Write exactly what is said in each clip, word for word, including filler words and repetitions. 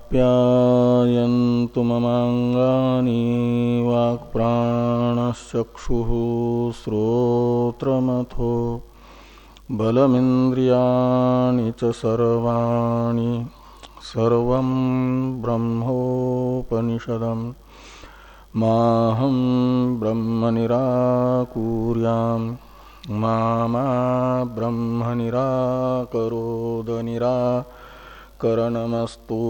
आप्यायन्तु ममाङ्गानि वाक्प्राणश्चक्षुः श्रोत्रमथो बलमिन्द्रियाणि च सर्वाणि सर्वं ब्रह्मोपनिषदम् माहं ब्रह्म निराकुर्याम् मा मा ब्रह्म निराकरोद निराकरणमस्तु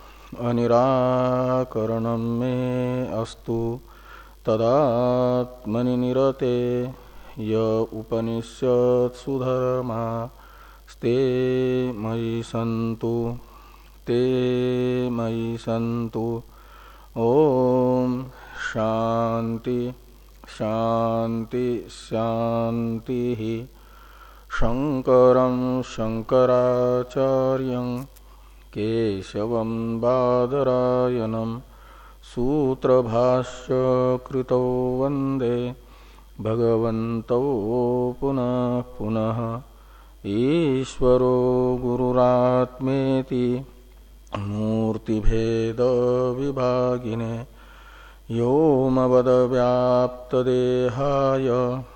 अनिराकरणं मे अस्तु तदात्मनि निरते य उपनिषत्सु धर्मा स्ते मयि सन्तु ते मयि सन्तु। ओम शांति शांति शांति। शंकरं शंकराचार्यं केशवं बादरायणं सूत्रभाष्य कृतौ वंदे भगवन्तौ पुनः पुनः। ईश्वरो गुरुरात्मेति मूर्तिभेद विभागिने व्योमवद्व्याप्तदेहाय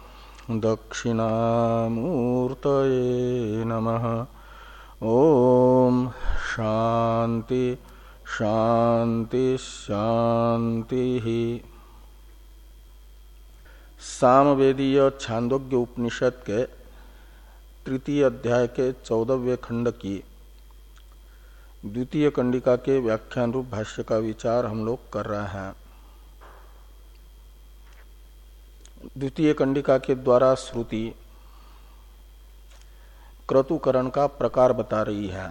दक्षिणामूर्तये नमः। ओम शांति शांति शांति। सामवेदीय छांदोग्य उपनिषद के तृतीय अध्याय के चौदहवें खंड की द्वितीय कंडिका के व्याख्यान रूप भाष्य का विचार हम लोग कर रहे हैं। द्वितीय कंडिका के द्वारा श्रुति क्रतुकरण का प्रकार बता रही है।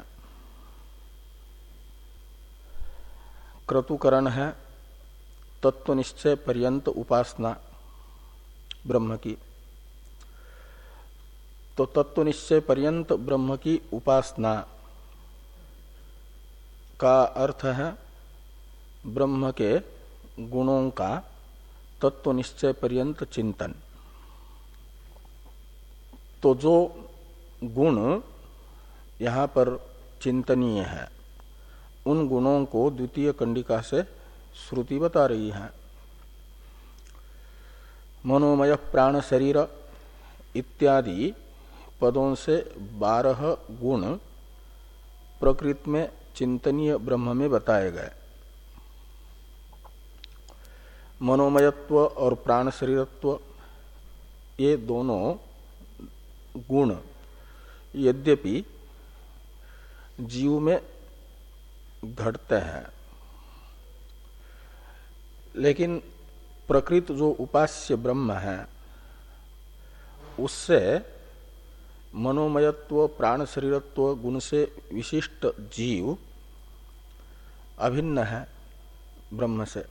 क्रतुकरण है तत्वनिश्चय पर्यंत उपासना ब्रह्म की। तो तत्वनिश्चय पर्यंत ब्रह्म की उपासना का अर्थ है ब्रह्म के गुणों का तत्वनिश्चय पर्यंत चिंतन। तो जो गुण यहाँ पर चिंतनीय है उन गुणों को द्वितीय कंडिका से श्रुति बता रही है। मनोमय प्राण शरीर इत्यादि पदों से बारह गुण प्रकृति में चिंतनीय ब्रह्म में बताए गए। मनोमयत्व और प्राण शरीरत्व ये दोनों गुण यद्यपि जीव में घटते हैं, लेकिन प्रकृत जो उपास्य ब्रह्म है उससे मनोमयत्व प्राण शरीरत्व गुण से विशिष्ट जीव अभिन्न है ब्रह्म से।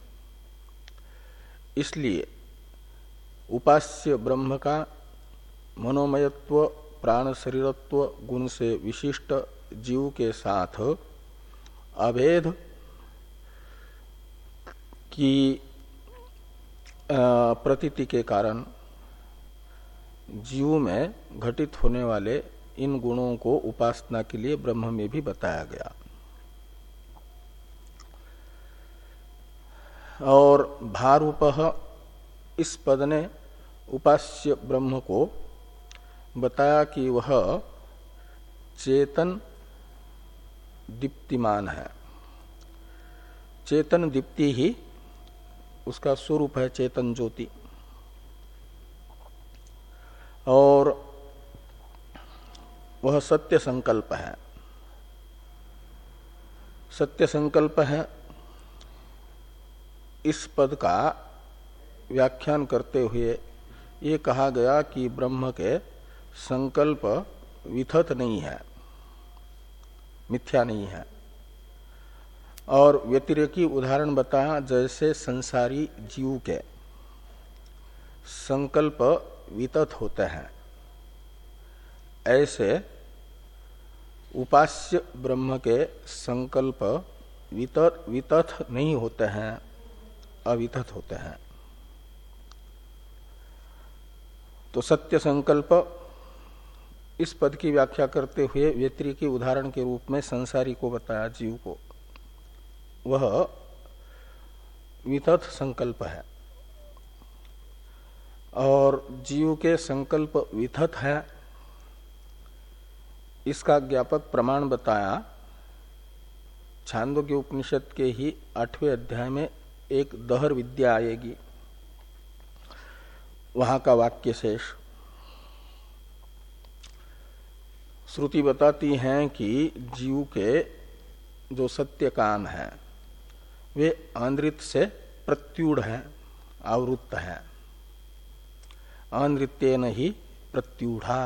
इसलिए उपास्य ब्रह्म का मनोमयत्व प्राण शरीरत्व गुण से विशिष्ट जीव के साथ अभेद की प्रतीति के कारण जीव में घटित होने वाले इन गुणों को उपासना के लिए ब्रह्म में भी बताया गया। और भारूपः इस पद ने उपास्य ब्रह्म को बताया कि वह चेतन दीप्तिमान है। चेतन दीप्ति ही उसका स्वरूप है, चेतन ज्योति। और वह सत्य संकल्प है। सत्य संकल्प है इस पद का व्याख्यान करते हुए ये कहा गया कि ब्रह्म के संकल्प विथत नहीं है, मिथ्या नहीं है। और व्यतिरेकी उदाहरण बताया, जैसे संसारी जीव के संकल्प वितत होते हैं, ऐसे उपास्य ब्रह्म के संकल्प वितत वितत नहीं होते हैं, अवितत होते हैं। तो सत्य संकल्प इस पद की व्याख्या करते हुए व्यतिरेकी उदाहरण के रूप में संसारी को बताया, जीव को। वह वितथ संकल्प है, और जीव के संकल्प वितथ है इसका ज्ञापक प्रमाण बताया छांदोग्य उपनिषद के ही आठवें अध्याय में। एक दहर विद्या आएगी, वहां का वाक्य शेष। श्रुति बताती हैं कि जीव के जो सत्य काम है वे अनृत से प्रत्यूढ़ है, आवृत्त है। अनृत्येन ही प्रत्यूढ़ा।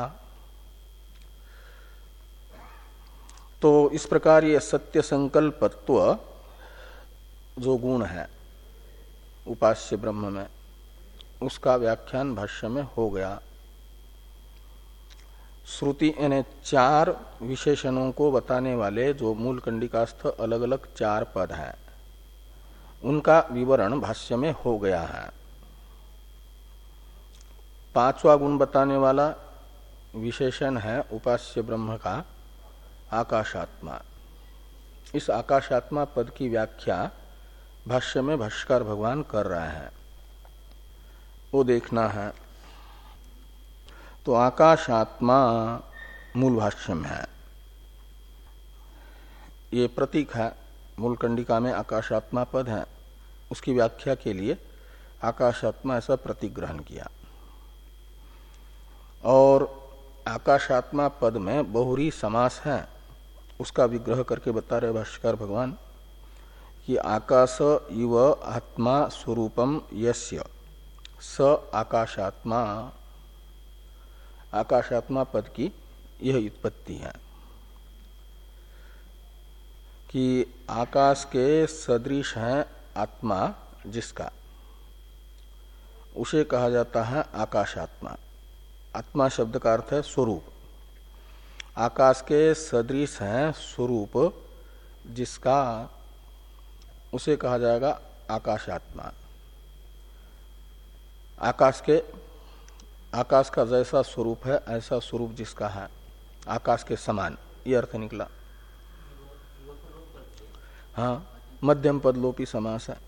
तो इस प्रकार ये सत्य संकल्पत्व जो गुण है उपास्य ब्रह्म में, उसका व्याख्यान भाष्य में हो गया। श्रुति यानी चार विशेषणों को बताने वाले जो मूल कंडिकास्थ अलग अलग चार पद हैं, उनका विवरण भाष्य में हो गया है। पांचवा गुण बताने वाला विशेषण है उपास्य ब्रह्म का आकाशात्मा। इस आकाशात्मा पद की व्याख्या भाष्य में भाष्यकार भगवान कर रहे हैं, वो देखना है। तो आकाशात्मा मूल भाष्य में है, ये प्रतीक है। मूल कंडिका में आकाशात्मा पद है, उसकी व्याख्या के लिए आकाशात्मा ऐसा प्रतीक ग्रहण किया। और आकाशात्मा पद में बहुरी समास है, उसका विग्रह करके बता रहे भाष्यकार भगवान कि आकाश इव आत्मा स्वरूपम यस्य स आकाशात्मा। आकाशात्मा पद की यह उत्पत्ति है कि आकाश के सदृश है आत्मा जिसका, उसे कहा जाता है आकाशात्मा। आत्मा शब्द का अर्थ है स्वरूप। आकाश के सदृश है स्वरूप जिसका, उसे कहा जाएगा आकाशात्मा। आकाश के आकाश का जैसा स्वरूप है ऐसा स्वरूप जिसका है, आकाश के समान, ये अर्थ निकला। हाँ, मध्यम पद लोपी समास है।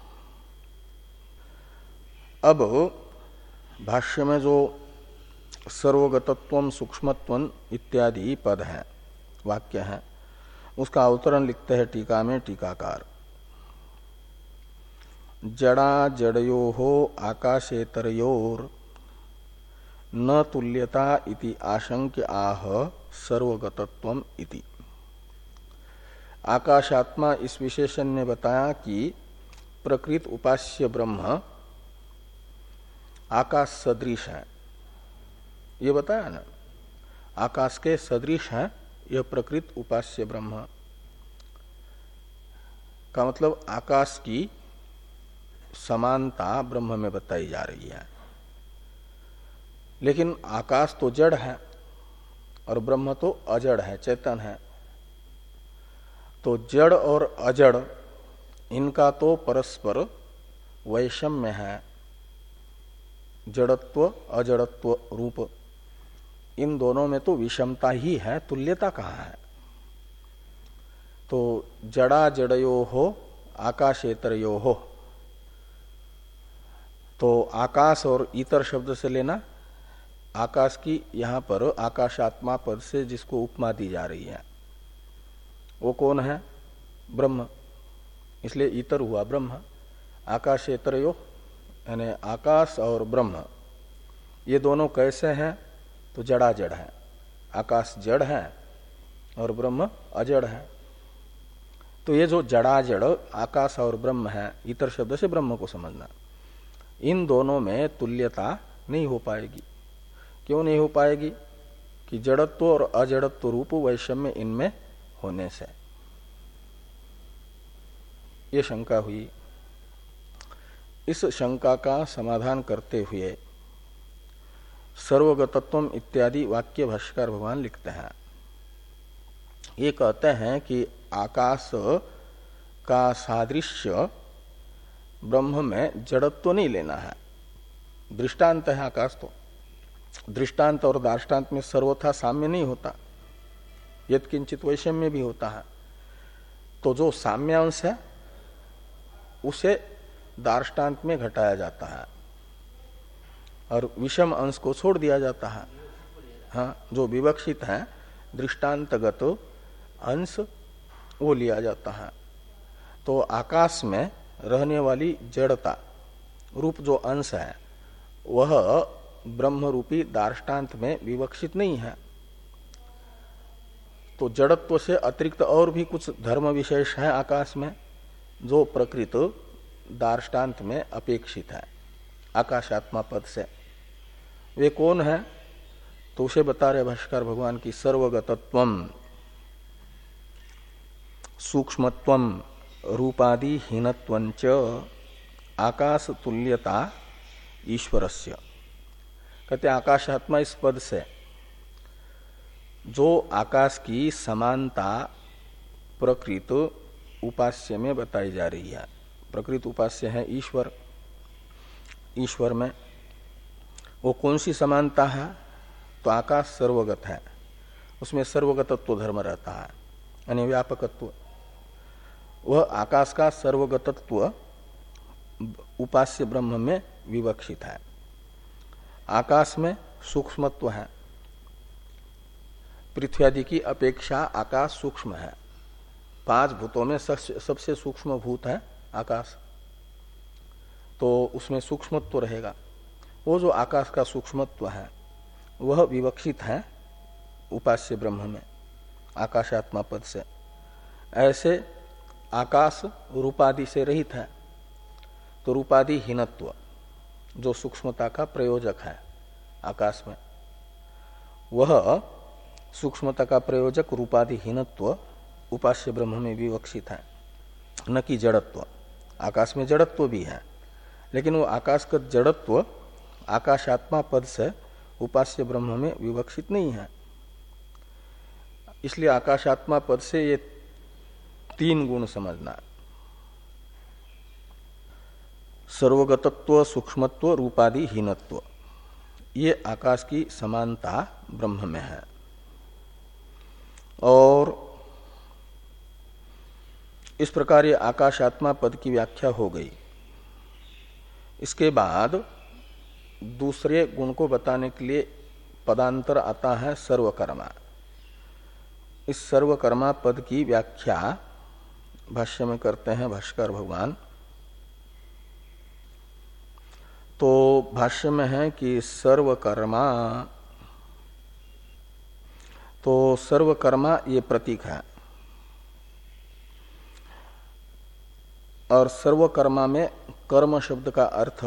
अब भाष्य में जो सर्वगतत्वम सूक्ष्मत्वम इत्यादि पद है, वाक्य है, उसका अवतरण लिखते हैं टीका में टीकाकार। जड़ा जड़योः आकाशेतरयोर न तुल्यता इति आशंक्य आह सर्वगतत्वम इति। आकाशात्मा इस विशेषण ने बताया कि प्रकृत उपास्य ब्रह्म आकाश सदृश है, ये बताया ना। आकाश के सदृश है यह प्रकृत उपास्य ब्रह्म का मतलब आकाश की समानता ब्रह्म में बताई जा रही है। लेकिन आकाश तो जड़ है और ब्रह्म तो अजड़ है, चेतन है। तो जड़ और अजड़ इनका तो परस्पर वैषम्य है, जड़त्व अजड़त्व रूप, इन दोनों में तो विषमता ही है, तुल्यता कहाँ है। तो जड़ा जड़यो हो आकाशेतरयो हो, तो आकाश और इतर शब्द से लेना, आकाश की यहाँ पर आकाशात्मा पद से जिसको उपमा दी जा रही है वो कौन है? ब्रह्म। इसलिए इतर हुआ ब्रह्म। आकाशेतरयो यानी आकाश और ब्रह्म ये दोनों कैसे हैं? तो जड़ा जड़ है। आकाश जड़ है और ब्रह्म अजड़ है। तो ये जो जड़ा जड़ आकाश और ब्रह्म है, इतर शब्द से ब्रह्म को समझना, इन दोनों में तुल्यता नहीं हो पाएगी। क्यों नहीं हो पाएगी? कि जड़त्व और अजड़त्व रूप वैषम्य इनमें होने से। ये शंका हुई। इस शंका का समाधान करते हुए सर्वगतत्वम इत्यादि वाक्य भाष्यकार भगवान लिखते हैं। ये कहते हैं कि आकाश का सादृश्य ब्रह्म में जड़त्व नहीं लेना है। दृष्टांत है आकाश, तो दृष्टांत और दार्ष्टान्त में सर्वथा साम्य नहीं होता, यत्किंचित वैषम्य भी होता है। तो जो साम्यांश है उसे दार्ष्टान्त में घटाया जाता है और विषम अंश को छोड़ दिया जाता है। हाँ, जो विवक्षित है दृष्टांतगत अंश वो लिया जाता है। तो आकाश में रहने वाली जड़ता रूप जो अंश है वह ब्रह्म रूपी दार्ष्टान्त में विवक्षित नहीं है। तो जड़त्व से अतिरिक्त और भी कुछ धर्म विशेष है आकाश में जो प्रकृत दार्ष्टान्त में अपेक्षित है आकाशात्मा पद से। वे कौन है? तो उसे बता रहे भाष्कर भगवान की सर्वगतत्वम, सूक्ष्मत्वम, रूपादि हीनत्वंच आकाश तुल्यता ईश्वरस्य। कहते आकाशात्मा इस पद से जो आकाश की समानता प्रकृत उपास्य में बताई जा रही है। प्रकृत उपास्य है ईश्वर। ईश्वर में वो कौन सी समानता है? तो आकाश सर्वगत है, उसमें सर्वगतत्व धर्म रहता है यानी व्यापकत्व। वह आकाश का सर्वगतत्व उपास्य ब्रह्म में विवक्षित है। आकाश में सूक्ष्मत्व है, पृथ्वी आदि की अपेक्षा आकाश सूक्ष्म है। पांच भूतों में सबसे सूक्ष्म भूत है आकाश, तो उसमें सूक्ष्मत्व रहेगा। वो जो आकाश का सूक्ष्मत्व है वह विवक्षित है उपास्य ब्रह्म में आकाशात्मा पद से। ऐसे आकाश रूपादि से रहित है, तो रूपादि हीनत्व जो सूक्ष्मता का प्रयोजक है आकाश में, वह सूक्ष्मता का प्रयोजक रूपादि हीनत्व उपास्य ब्रह्म में विवक्षित है, न कि जड़त्व। आकाश में जड़त्व भी है, लेकिन वो आकाश का जड़त्व आकाशात्मा पद से उपास्य ब्रह्म में विवक्षित नहीं है। इसलिए आकाशात्मा पद से ये तीन गुण समझना, सर्वगतत्व, सूक्ष्मत्व, रूपादि हीनत्व, ये आकाश की समानता ब्रह्म में है। और इस प्रकार ये आकाशात्मा पद की व्याख्या हो गई। इसके बाद दूसरे गुण को बताने के लिए पदांतर आता है सर्वकर्मा। इस सर्वकर्मा पद की व्याख्या भाष्य में करते हैं भाष्कर भगवान। तो भाष्य में है कि सर्वकर्मा, तो सर्वकर्मा ये प्रतीक है और सर्वकर्मा में कर्म शब्द का अर्थ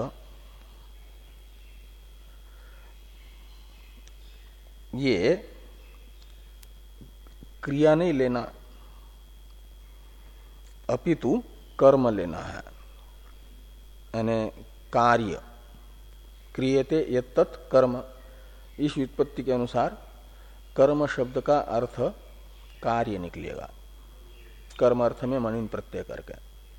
ये क्रिया नहीं लेना अपितु कर्म लेना है, यानी कार्य क्रियते यत्तत् कर्म। इस व्युत्पत्ति के अनुसार कर्म शब्द का अर्थ कार्य निकलेगा, कर्म अर्थ में मनिन प्रत्यय करके।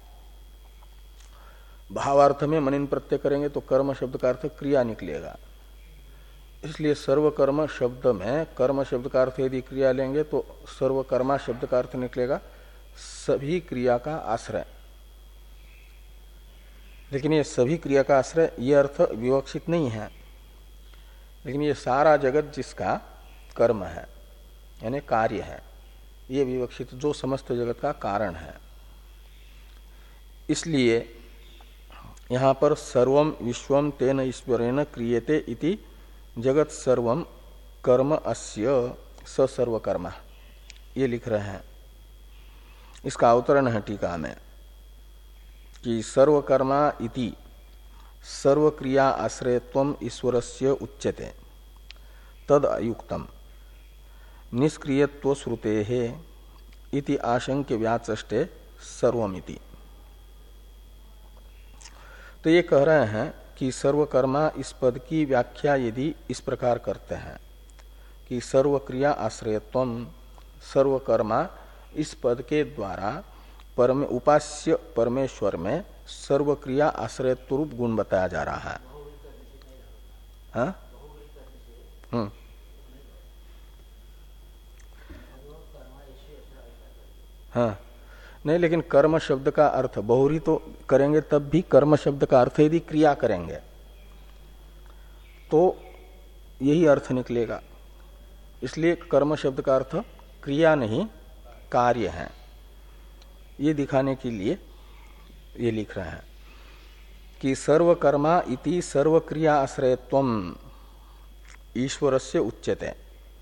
भावार्थ में मनिन प्रत्यय करेंगे तो कर्म शब्द का अर्थ क्रिया निकलेगा। इसलिए सर्वकर्म शब्द में कर्म शब्द का अर्थ यदि क्रिया लेंगे तो सर्वकर्मा शब्द का अर्थ निकलेगा सभी क्रिया का आश्रय। लेकिन ये सभी क्रिया का आश्रय ये अर्थ विवक्षित नहीं है, लेकिन ये सारा जगत जिसका कर्म है यानी कार्य है, ये विवक्षित जो समस्त जगत का कारण है। इसलिए यहां पर सर्वम विश्वम तेन ईश्वरेण क्रियते इति जगत सर्वम कर्म अस्य स सर्वकर्मा, ये लिख रहे हैं। इसका अवतरण है टीका में कि सर्वकर्मा इति सर्वक्रिया आश्रयत्वम ईश्वरस्य उच्यते तद अयुक्तम निष्क्रियत्व श्रुतेः इति आशंक्य व्याचष्टे सर्वमिति। तो ये कह रहे हैं कि सर्वकर्मा इस पद की व्याख्या यदि इस प्रकार करते हैं कि सर्वक्रिया आश्रयत्वम, सर्वकर्मा इस पद के द्वारा परम उपास्य परमेश्वर में सर्वक्रिया आश्रयत्व रूप गुण बताया जा रहा है। हाँ? हम्म हाँ, नहीं, लेकिन कर्म शब्द का अर्थ बहुरी तो करेंगे, तब भी कर्म शब्द का अर्थ यदि क्रिया करेंगे तो यही अर्थ निकलेगा। इसलिए कर्म शब्द का अर्थ क्रिया नहीं कार्य है, ये दिखाने के लिए ये लिख रहे हैं कि सर्वकर्मा इति सर्वक्रिया आश्रयत्वम ईश्वरस्य उच्यते।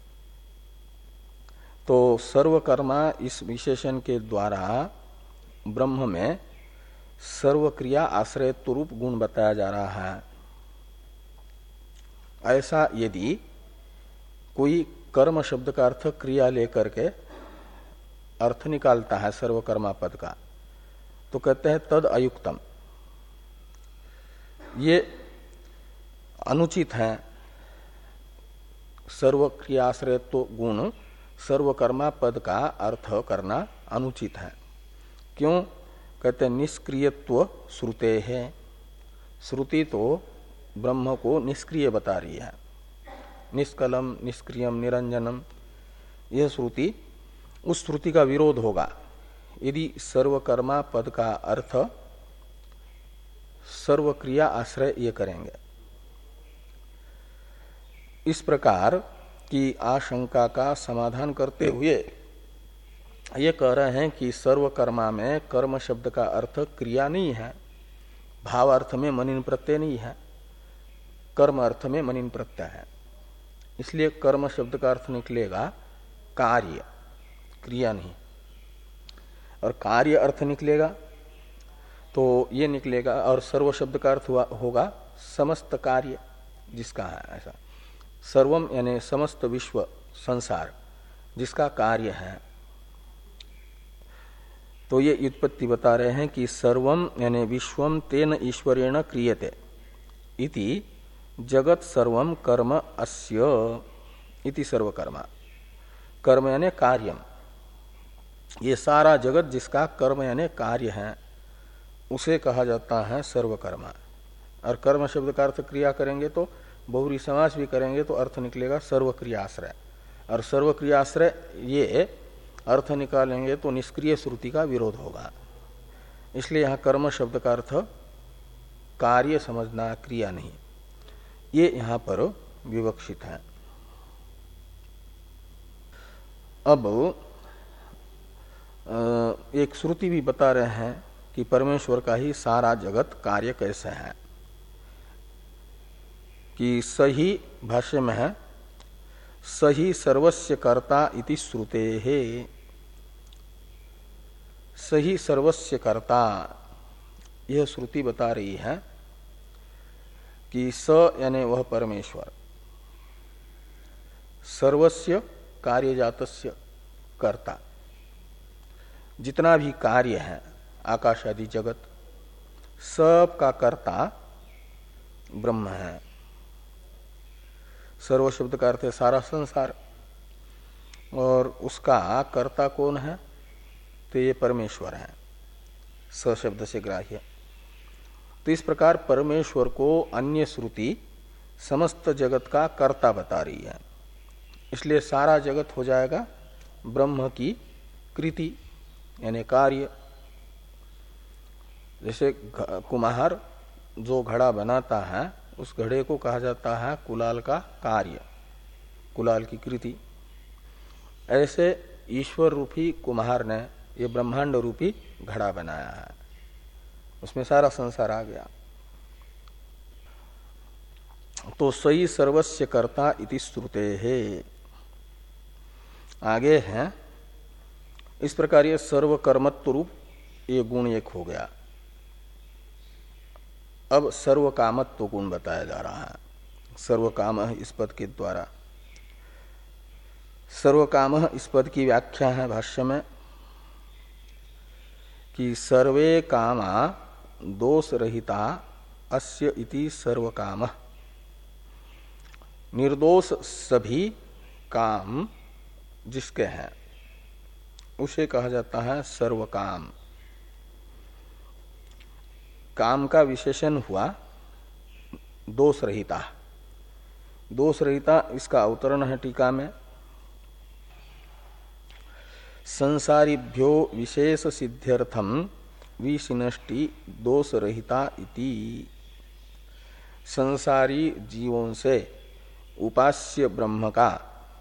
तो सर्वकर्मा इस विशेषण के द्वारा ब्रह्म में सर्वक्रिया आश्रयत्व रूप गुण बताया जा रहा है। ऐसा यदि कोई कर्म शब्द का अर्थ क्रिया लेकर के अर्थ निकालता है सर्वकर्मा पद का, तो कहते हैं तद अयुक्तम, ये अनुचित है। सर्वक्रियाश्रयत्व गुण सर्वकर्मा पद का अर्थ करना अनुचित है। क्यों? कहते हैं निष्क्रियत्व श्रुते है। श्रुति तो ब्रह्म को निष्क्रिय बता रही है, निष्कलम निष्क्रियम निरंजनम, यह श्रुति, उस श्रुति का विरोध होगा यदि सर्वकर्मा पद का अर्थ सर्वक्रिया आश्रय ये करेंगे। इस प्रकार की आशंका का समाधान करते हुए ये कह रहे हैं कि सर्वकर्मा में कर्म शब्द का अर्थ क्रिया नहीं है, भाव अर्थ में मनिन प्रत्यय नहीं है, कर्म अर्थ में मनिन प्रत्यय है। इसलिए कर्म शब्द का अर्थ निकलेगा कार्य, क्रिया नहीं। और कार्य अर्थ निकलेगा तो ये निकलेगा, और सर्व शब्द का अर्थ होगा समस्त कार्य जिसका है, ऐसा सर्वम यानी समस्त विश्व संसार जिसका कार्य है। तो ये व्युत्पत्ति बता रहे हैं कि सर्वम यानी विश्वम तेन ईश्वरेण क्रियते इति जगत सर्वम कर्म अस्य इति सर्वकर्मा। कर्म यानी कार्यम, ये सारा जगत जिसका कर्म यानी कार्य है उसे कहा जाता है सर्वकर्मा। और कर्म शब्द का अर्थ क्रिया करेंगे तो बहुरी समास भी करेंगे तो अर्थ निकलेगा सर्वक्रियाश्रय। और सर्वक्रियाश्रय ये अर्थ निकालेंगे तो निष्क्रिय श्रुति का विरोध होगा। इसलिए यहाँ कर्म शब्द का अर्थ कार्य समझना, क्रिया नहीं, ये यहाँ पर विवक्षित है। अब एक श्रुति भी बता रहे हैं कि परमेश्वर का ही सारा जगत कार्य कैसे है, कि सही भाष्य में है सही सर्वस्य कर्ता इति श्रुते है। सही सर्वस्य कर्ता, यह श्रुति बता रही है कि स यानी वह परमेश्वर सर्वस्य कार्यजातस्य कर्ता, जितना भी कार्य है आकाश आदि जगत सब का कर्ता ब्रह्म है। सर्व शब्द का अर्थ है सारा संसार, और उसका कर्ता कौन है? तो ये परमेश्वर है, स शब्द से ग्राह्य। तो इस प्रकार परमेश्वर को अन्य श्रुति समस्त जगत का कर्ता बता रही है। इसलिए सारा जगत हो जाएगा ब्रह्म की कृति यानी कार्य। जैसे कुम्हार जो घड़ा बनाता है उस घड़े को कहा जाता है कुलाल का कार्य, कुलाल की कृति। ऐसे ईश्वर रूपी कुम्हार ने ये ब्रह्मांड रूपी घड़ा बनाया है, उसमें सारा संसार आ गया। तो सही सर्वस्य कर्ता इति श्रुते है। आगे है इस प्रकार ये सर्वकर्मत्व रूप ये गुण एक हो गया। अब सर्वकामत्व गुण बताया जा रहा है। सर्वकाम इस पद के द्वारा, सर्वकाम इस पद की व्याख्या है भाष्य में कि सर्वे कामा दोष रहिता अस्य इति सर्वकाम। निर्दोष सभी काम जिसके हैं उसे कहा जाता है सर्वकाम। काम का विशेषण हुआ दोष रहिता। दोष रहिता इसका अवतरण है टीका में। संसारिभ्यो विशेष सिद्ध्यर्थम विशिनष्टि दोष रहिता इति। संसारी जीवों से उपास्य ब्रह्म का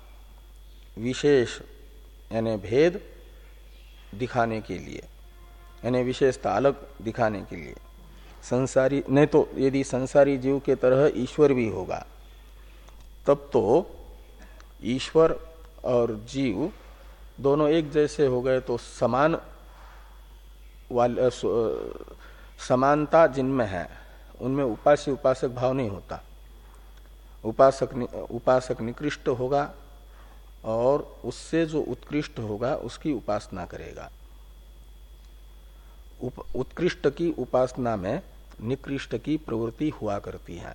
विशेष यानी भेद दिखाने के लिए, यानी विशेषता अलग दिखाने के लिए, संसारी नहीं तो यदि संसारी जीव के तरह ईश्वर भी होगा तब तो ईश्वर और जीव दोनों एक जैसे हो गए तो समान वाले समानता जिनमें है उनमें उपास्य उपासक भाव नहीं होता। उपासक उपासक निकृष्ट होगा और उससे जो उत्कृष्ट होगा उसकी उपासना करेगा। उप, उत्कृष्ट की उपासना में निकृष्ट की प्रवृत्ति हुआ करती है।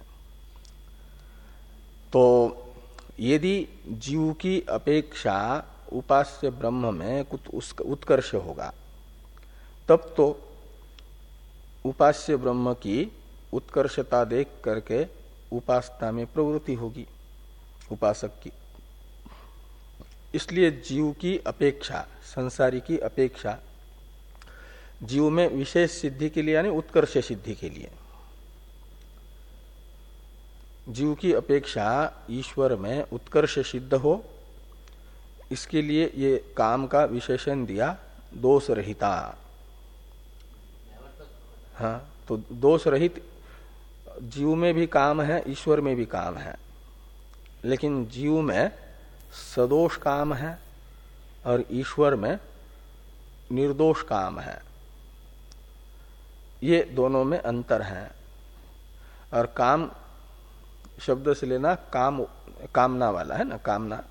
तो यदि जीव की अपेक्षा उपास्य ब्रह्म में कुछ उत्कर्ष होगा तब तो उपास्य ब्रह्म की उत्कर्षता देख करके उपासना में प्रवृत्ति होगी उपासक की। इसलिए जीव की अपेक्षा, संसारी की अपेक्षा जीव में विशेष सिद्धि के लिए यानी उत्कर्ष सिद्धि के लिए, जीव की अपेक्षा ईश्वर में उत्कर्ष सिद्ध हो इसके लिए ये काम का विशेषण दिया दोष रहिता। हाँ, तो दोष रहित जीव में भी काम है, ईश्वर में भी काम है, लेकिन जीव में सदोष काम है और ईश्वर में निर्दोष काम है। ये दोनों में अंतर है। और काम शब्द से लेना काम, कामना वाला है ना, कामना।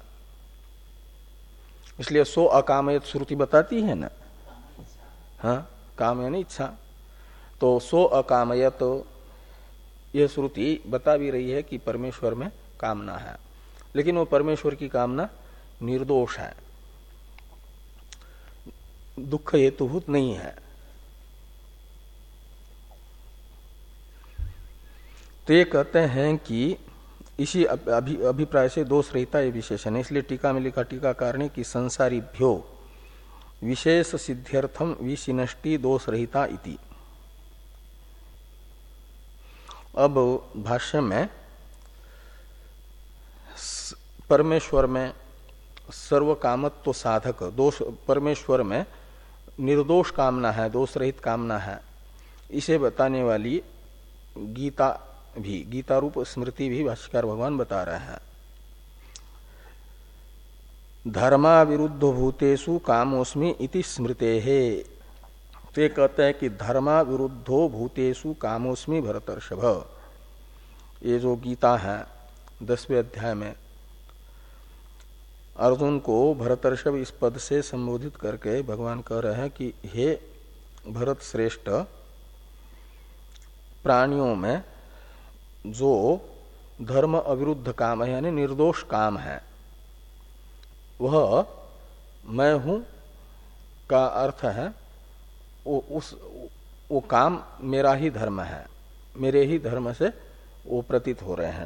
इसलिए सो अकामयत श्रुति बताती है ना, हाँ, काम यानी इच्छा। तो सो अकामयत यह श्रुति बता भी रही है कि परमेश्वर में कामना है, लेकिन वो परमेश्वर की कामना निर्दोष है, दुख हेतुभूत नहीं है। तो ये कहते हैं कि इसी अभि, अभिप्राय से दोष रहिता ये विशेषण है। इसलिए टीका में लिखा टीकाकार ने कि संसारीभ्यो विशेष सिद्ध्यर्थम विशिनष्टि दोष रहिता इति। अब भाष्य में परमेश्वर में सर्व कामत्व साधक दोष, परमेश्वर में निर्दोष कामना है, दोष रहित कामना है, इसे बताने वाली गीता भी, गीता रूप स्मृति भी भाष्यकार भगवान बता रहे हैं। धर्मा विरुद्ध भूतेषु कामोस्मि इति स्मृते है। ते कहते हैं कि धर्मा विरुद्धो भूतेषु कामोस्मि भरतर्षभ। ये जो गीता है दसवें अध्याय में अर्जुन को भरतर्षभ इस पद से संबोधित करके भगवान कह रहे हैं कि हे भरत श्रेष्ठ, प्राणियों में जो धर्म अविरुद्ध काम है यानी निर्दोष काम है वह मैं हूं का अर्थ है वो उस वो काम मेरा ही धर्म है, मेरे ही धर्म से वो प्रतीत हो रहे हैं।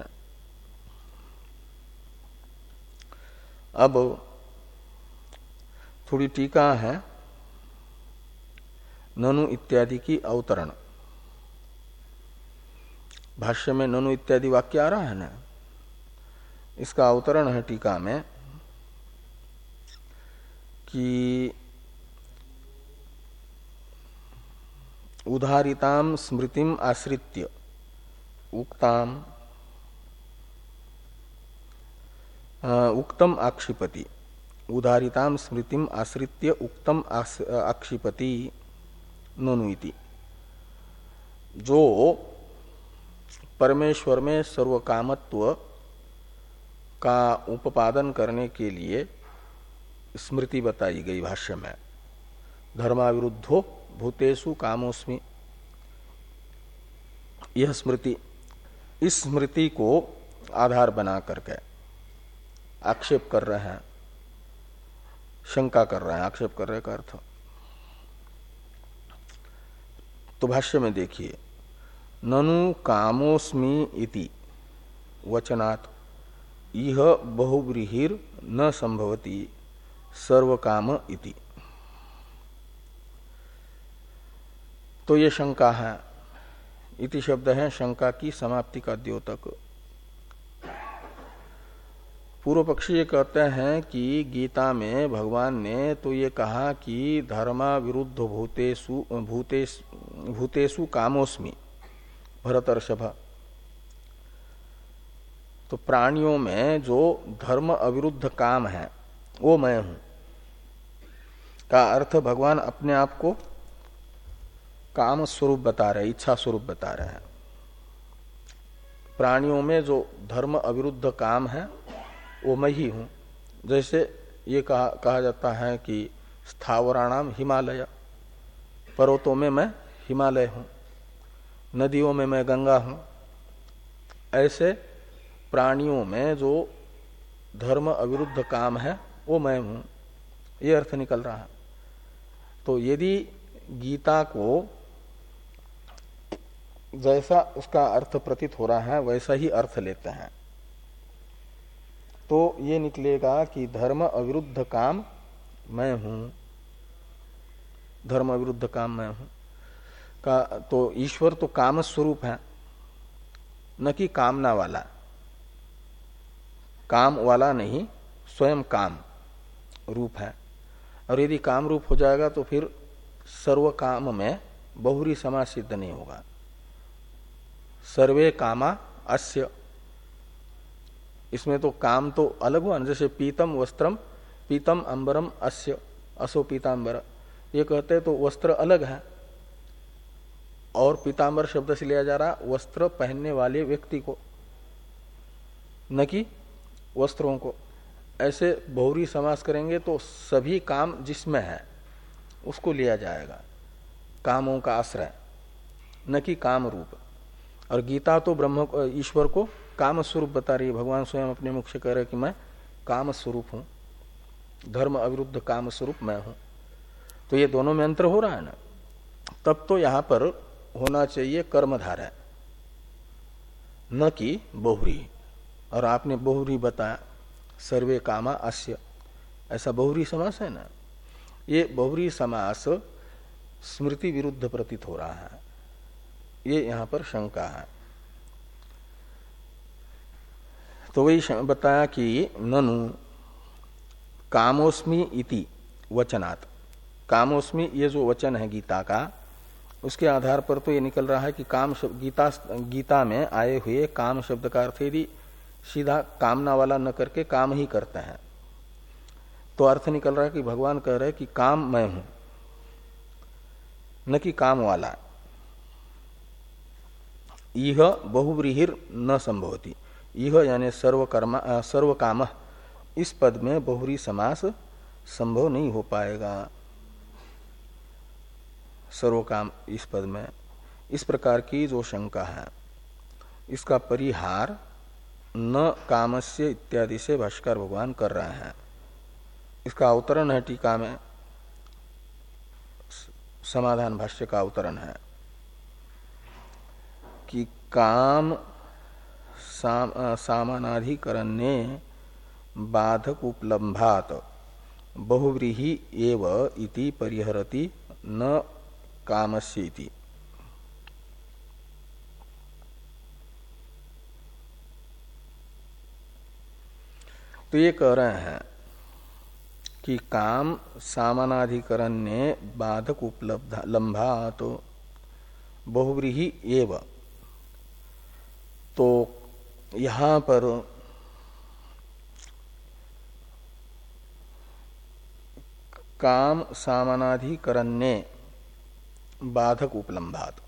अब थोड़ी टीका है ननु इत्यादि की अवतरण। भाष्य में ननु इत्यादि वाक्य आ रहा है ना, इसका अवतरण है टीका में कि उदारिताम स्मृतिम आश्रित्य उक्ताम उक्तम आक्षिपति, उदारिताम स्मृतिम आश्रित्य उक्तम आक्षिपति ननु इति। जो परमेश्वर में सर्वकामत्व का उपादन करने के लिए स्मृति बताई गई भाष्य में, धर्माविरुद्धो भूतेषु कामोस्मि, यह स्मृति, इस स्मृति को आधार बना करके आक्षेप कर रहे हैं, शंका कर रहे हैं। आक्षेप कर रहे का अर्थ तो भाष्य में देखिए, ननु कामोस्मि इति वचनात् यह बहुव्रीहिर न संभवति सर्वकाम इति। तो ये शंका है। इति शब्द है शंका की समाप्ति का द्योतक। पूर्व पक्षी ये कहते हैं कि गीता में भगवान ने तो ये कहा कि धर्मा विरुद्ध भूतेषु भूतेष भूतेषु कामोस्मि भरतर्षभ। तो प्राणियों में जो धर्म अविरुद्ध काम है वो मैं हूं का अर्थ भगवान अपने आप को काम स्वरूप बता रहे, इच्छा स्वरूप बता रहे हैं। प्राणियों में जो धर्म अविरुद्ध काम है वो मैं ही हूं। जैसे ये कहा, कहा जाता है कि स्थावराणाम हिमालय, पर्वतों में मैं हिमालय हूं, नदियों में मैं गंगा हूं। ऐसे प्राणियों में जो धर्म अविरुद्ध काम है वो मैं हूं, ये अर्थ निकल रहा है। तो यदि गीता को जैसा उसका अर्थ प्रतीत हो रहा है वैसा ही अर्थ लेते हैं तो ये निकलेगा कि धर्म अविरुद्ध काम मैं हूं, धर्म अविरुद्ध काम मैं हूं का। तो ईश्वर तो काम स्वरूप है, न कि कामना वाला। काम वाला नहीं, स्वयं काम रूप है। और यदि काम रूप हो जाएगा तो फिर सर्व काम में बहुरी समास सिद्ध नहीं होगा। सर्वे कामा अस्य, इसमें तो काम तो अलग हुआ ना। जैसे पीतम वस्त्रम पीतम अंबरम अस्य असो पीतांबर, ये कहते तो वस्त्र अलग है और पीतांबर शब्द से लिया जा रहा वस्त्र पहनने वाले व्यक्ति को, न कि वस्त्रों को। ऐसे बहुरी समास करेंगे तो सभी काम जिसमें है उसको लिया जाएगा, कामों का आश्रय, न कि काम रूप। और गीता तो ब्रह्म ईश्वर को काम स्वरूप बता रही है। भगवान स्वयं अपने मुख से कह रहे कि मैं काम स्वरूप हूं, धर्म अविरुद्ध काम स्वरूप मैं हूं। तो ये दोनों में अंतर हो रहा है ना। तब तो यहां पर होना चाहिए कर्मधारय, न कि बहुरी। और आपने बहुरी बताया, सर्वे कामा अस्य, ऐसा बहुरी समास है ना। ये बहुरी समास स्मृति विरुद्ध प्रतीत हो रहा है, ये यहां पर शंका है। तो वही बताया कि ननु कामोस्मि इति वचनात्, कामोस्मि ये जो वचन है गीता का, उसके आधार पर तो ये निकल रहा है कि काम शब्द गीता गीता में आए हुए काम शब्द का अर्थ यदि सीधा कामना वाला न करके काम ही करते हैं तो अर्थ निकल रहा है कि भगवान कह रहे हैं कि काम मैं हूं, न कि काम वाला। यह बहुव्रीहिर न संभवती, यह यानी सर्वकर्मा सर्वकाम, इस पद में बहुरी समास संभव नहीं हो पाएगा। सर्वकाम इस पद में, इस प्रकार की जो शंका है इसका परिहार न कामस्य इत्यादि से भाष्कर भगवान कर रहे हैं। इसका अवतरण है टीका में, समाधान भाष्य का अवतरण है कि काम साम, सामानाधिकरण्ये बाधक उपलम्भात बहुव्रीहि एव इति परिहरति न कामस्येति। तो ये कह रहे हैं कि काम सामानाधिकरण्ये बाधक उपलब्ध लंभात बहुव्रीहि एव। तो यहां पर काम सामानाधिकरण्ये बाधक उपलम्भात,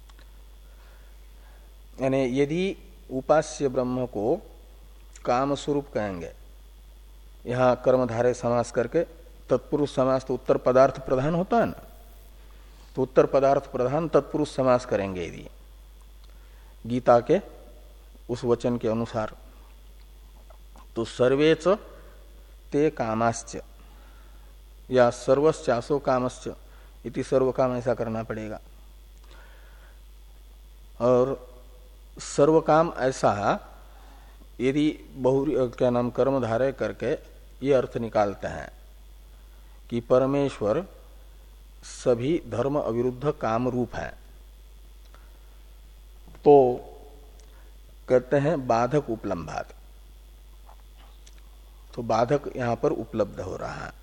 यानी यदि उपास्य ब्रह्म को काम स्वरूप कहेंगे, यहां कर्मधारय समास करके, तत्पुरुष समास तो उत्तर पदार्थ प्रधान होता है ना, तो उत्तर पदार्थ प्रधान तत्पुरुष समास करेंगे यदि गीता के उस वचन के अनुसार, तो सर्वेच ते कामाश्च या सर्वश्चासो कामश्च इति सर्व काम ऐसा करना पड़ेगा। और सर्व काम ऐसा यदि बहुरी क्या नाम कर्मधारय करके ये अर्थ निकालते हैं कि परमेश्वर सभी धर्म अविरुद्ध काम रूप है। तो कहते हैं बाधक उपलम्भात, तो बाधक यहां पर उपलब्ध हो रहा है।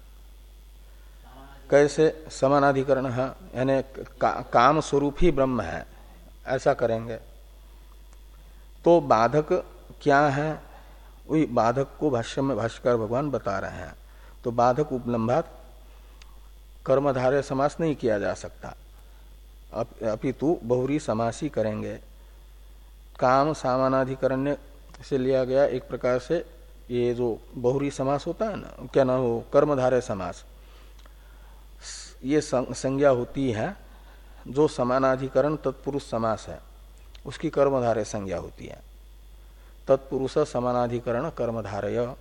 कैसे? समानाधिकरण है, यानी का, काम स्वरूप ही ब्रह्म है, ऐसा करेंगे तो बाधक क्या है, वही बाधक को भाष्य में भाष्यकार भगवान बता रहे हैं। तो बाधक उपलम्भात कर्मधारय समास नहीं किया जा सकता, अपितु बहुरी समास ही करेंगे। काम समानाधिकरण से लिया गया एक प्रकार से, ये जो बहुरी समास होता है ना, क्या ना हो, कर्मधारय समास, ये संज्ञा होती है जो समानाधिकरण तत्पुरुष समास है, उसकी कर्मधारय संज्ञा होती है। तत्पुरुष समानाधिकरण कर्मधारय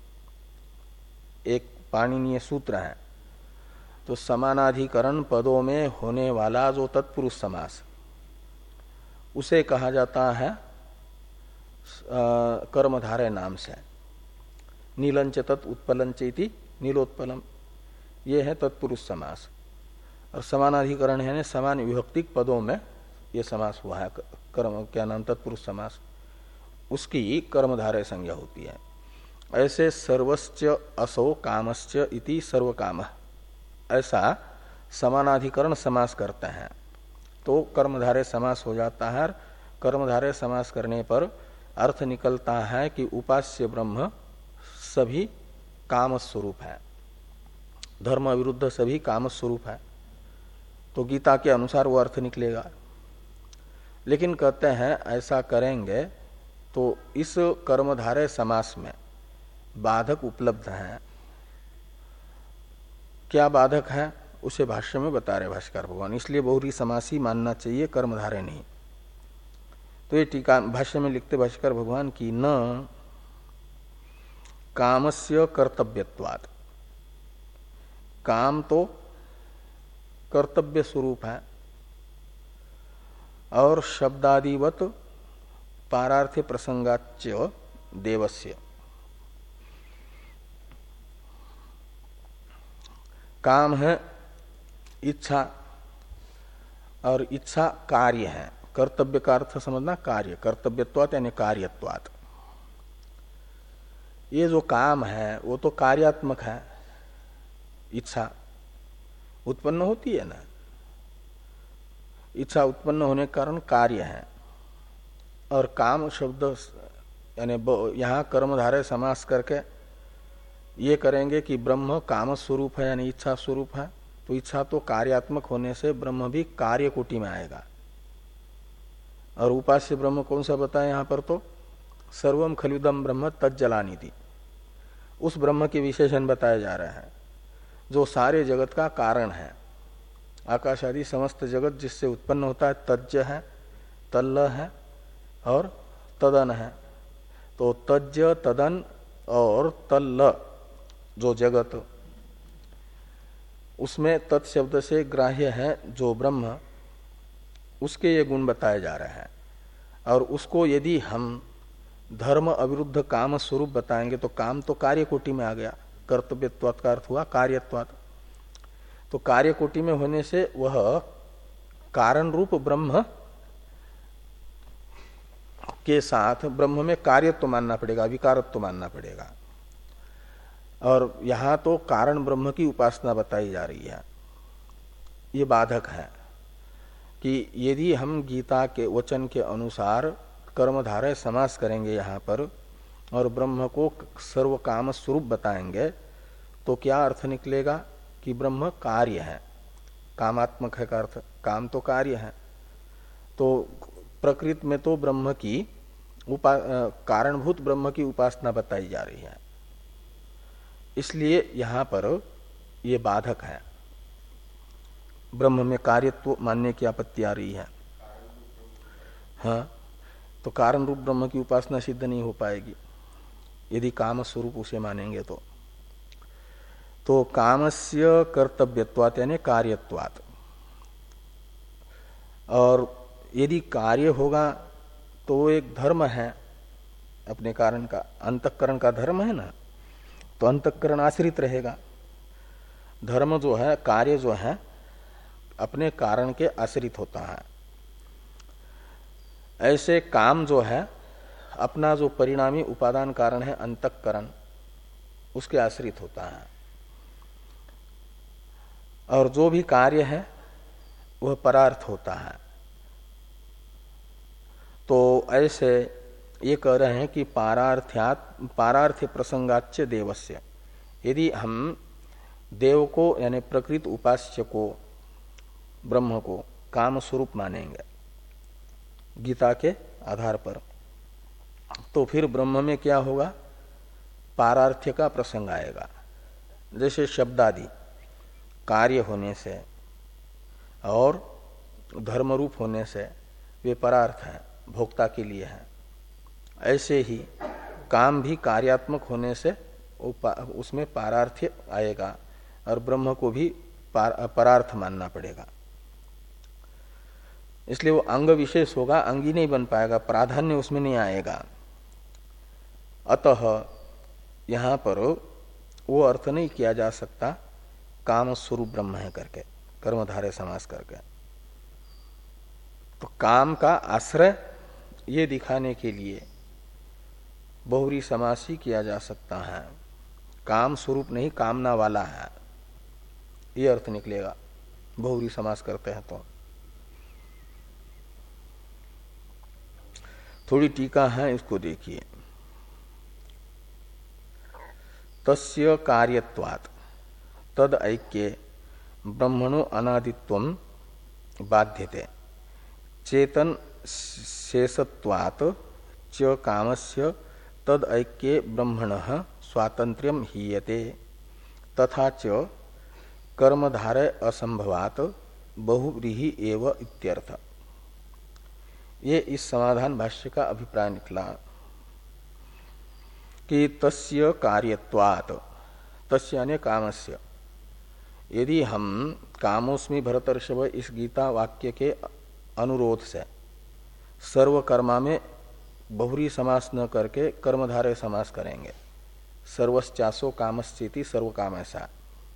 एक पाणिनीय सूत्र है। तो समानाधिकरण पदों में होने वाला जो तत्पुरुष समास, उसे कहा जाता है कर्मधारय नाम से। नीलंच तत् उत्पलंच इति नीलोत्पलम, ये है तत्पुरुष समास। और समानाधिकरण है समान विभक्तिक पदों में ये समास हुआ है, कर्म क्या नाम तत्पुरुष समास, उसकी कर्मधारय संज्ञा होती है। ऐसे सर्वश्च असौ कामश्च इति सर्वकामः, ऐसा समानाधिकरण समास करते हैं तो कर्मधारय समास हो जाता है। कर्मधारय समास करने पर अर्थ निकलता है कि उपास्य ब्रह्म सभी काम स्वरूप है, धर्म विरुद्ध सभी काम स्वरूप है। तो गीता के अनुसार वो अर्थ निकलेगा। लेकिन कहते हैं ऐसा करेंगे तो इस कर्मधारय समास में बाधक उपलब्ध है। क्या बाधक है उसे भाष्य में बता रहे भाष्यकार भगवान, इसलिए बहुरी समास ही मानना चाहिए, कर्मधारय नहीं। तो ये टीका भाष्य में लिखते भाष्यकार भगवान की न कामस्य कर्तव्यत्वात्, काम तो कर्तव्य स्वरूप है और शब्दादिवत पारार्थ प्रसंगाच्य देवस्य, काम है इच्छा और इच्छा कार्य है। कर्तव्य का अर्थ समझना कार्य, कर्तव्यत्वात् यानी कार्यत्वात्। ये जो काम है वो तो कार्यात्मक है, इच्छा उत्पन्न होती है ना, इच्छा उत्पन्न होने के कारण कार्य है। और काम शब्द यानी यहाँ कर्मधारय समास करके ये करेंगे कि ब्रह्म काम स्वरूप है यानी इच्छा स्वरूप है, तो इच्छा तो कार्यात्मक होने से ब्रह्म भी कार्य कोटि में आएगा। और उपास्य ब्रह्म कौन सा बताया यहाँ पर, तो सर्वम खलुदम ब्रह्म तज्जलानिति, उस ब्रह्म के विशेषण बताए जा रहे हैं जो सारे जगत का कारण है। आकाश आदि समस्त जगत जिससे उत्पन्न होता है तज्ज है, तल्ल है और तदन है। तो तज्ज तदन और तल्ल जो जगत, उसमें तत्शब्द से ग्राह्य है जो ब्रह्म, उसके ये गुण बताए जा रहे हैं। और उसको यदि हम धर्म अविरुद्ध काम स्वरूप बताएंगे तो काम तो कार्य कोटि में आ गया, कर्तव्यत्वात् का अर्थ हुआ कार्यत्वात्। तो कार्य कोटि में होने से वह कारण रूप ब्रह्म के साथ ब्रह्म में कार्यत्व मानना पड़ेगा, विकारत्व मानना पड़ेगा। और यहां तो कारण ब्रह्म की उपासना बताई जा रही है। ये बाधक है कि यदि हम गीता के वचन के अनुसार कर्मधारय समास करेंगे यहाँ पर और ब्रह्म को सर्व काम स्वरूप बताएंगे तो क्या अर्थ निकलेगा कि ब्रह्म कार्य है, कामात्मक है का अर्थ, काम तो कार्य है। तो प्रकृति में तो ब्रह्म की उपा कारणभूत ब्रह्म की उपासना बताई जा रही है, इसलिए यहां पर यह बाधक है, ब्रह्म में कार्यत्व मानने की आपत्ति आ रही है। हाँ, तो कारण रूप ब्रह्म की उपासना सिद्ध नहीं हो पाएगी यदि काम स्वरूप उसे मानेंगे तो। तो कामस्य कर्तव्यत्वात् यानी कार्यत्वात्, और यदि कार्य होगा तो वो एक धर्म है अपने कारण का, अंतःकरण का धर्म है ना, तो अंतःकरण आश्रित रहेगा। धर्म जो है, कार्य जो है अपने कारण के आश्रित होता है। ऐसे काम जो है अपना जो परिणामी उपादान कारण है अंतःकरण, उसके आश्रित होता है, और जो भी कार्य है वह परार्थ होता है। तो ऐसे ये कह रहे हैं कि पारार्थ्यात पारार्थ्य प्रसंगाच्य देवस्य, यदि हम देव को यानी प्रकृत उपास्य को, ब्रह्म को काम स्वरूप मानेंगे गीता के आधार पर, तो फिर ब्रह्म में क्या होगा, पारार्थ्य का प्रसंग आएगा। जैसे शब्दादि कार्य होने से और धर्मरूप होने से वे परार्थ है, भोक्ता के लिए है, ऐसे ही काम भी कार्यात्मक होने से उसमें पारार्थ्य आएगा और ब्रह्म को भी परार्थ मानना पड़ेगा। इसलिए वो अंग विशेष होगा, अंगी नहीं बन पाएगा, प्राधान्य उसमें नहीं आएगा। अतः यहां पर वो अर्थ नहीं किया जा सकता काम स्वरूप ब्रह्म है करके, कर्मधारय समास करके। तो काम का आश्रय ये दिखाने के लिए बहुरी समास ही किया जा सकता है, काम स्वरूप नहीं कामना वाला है, ये अर्थ निकलेगा बहुरी समास करते हैं। तो थोड़ी टीका है, इसको देखिए। तस्य कार्यत्वात् तद ऐक्ये ब्रह्मणो अनादित्वं बाध्यते, चेतन शेषत्वात् च कामस्य तद ऐक्ये ब्रह्मणः स्वातंत्र्यं हीयते, तथा च कर्मधारय असंभवात् बहुव्रीहि एव इत्यर्थ। ये इस समाधान भाष्य का अभिप्राय निकला कि तस्य कार्यत्वात्, तस्य यानी कामस्य, यदि हम कामोस्मि भरतर्षभ इस गीता वाक्य के अनुरोध से सर्वकर्मा में बहुरी समास न करके कर्मधारय समास करेंगे, सर्वश्चासो कामश्चेति सर्वकाम, ऐसा,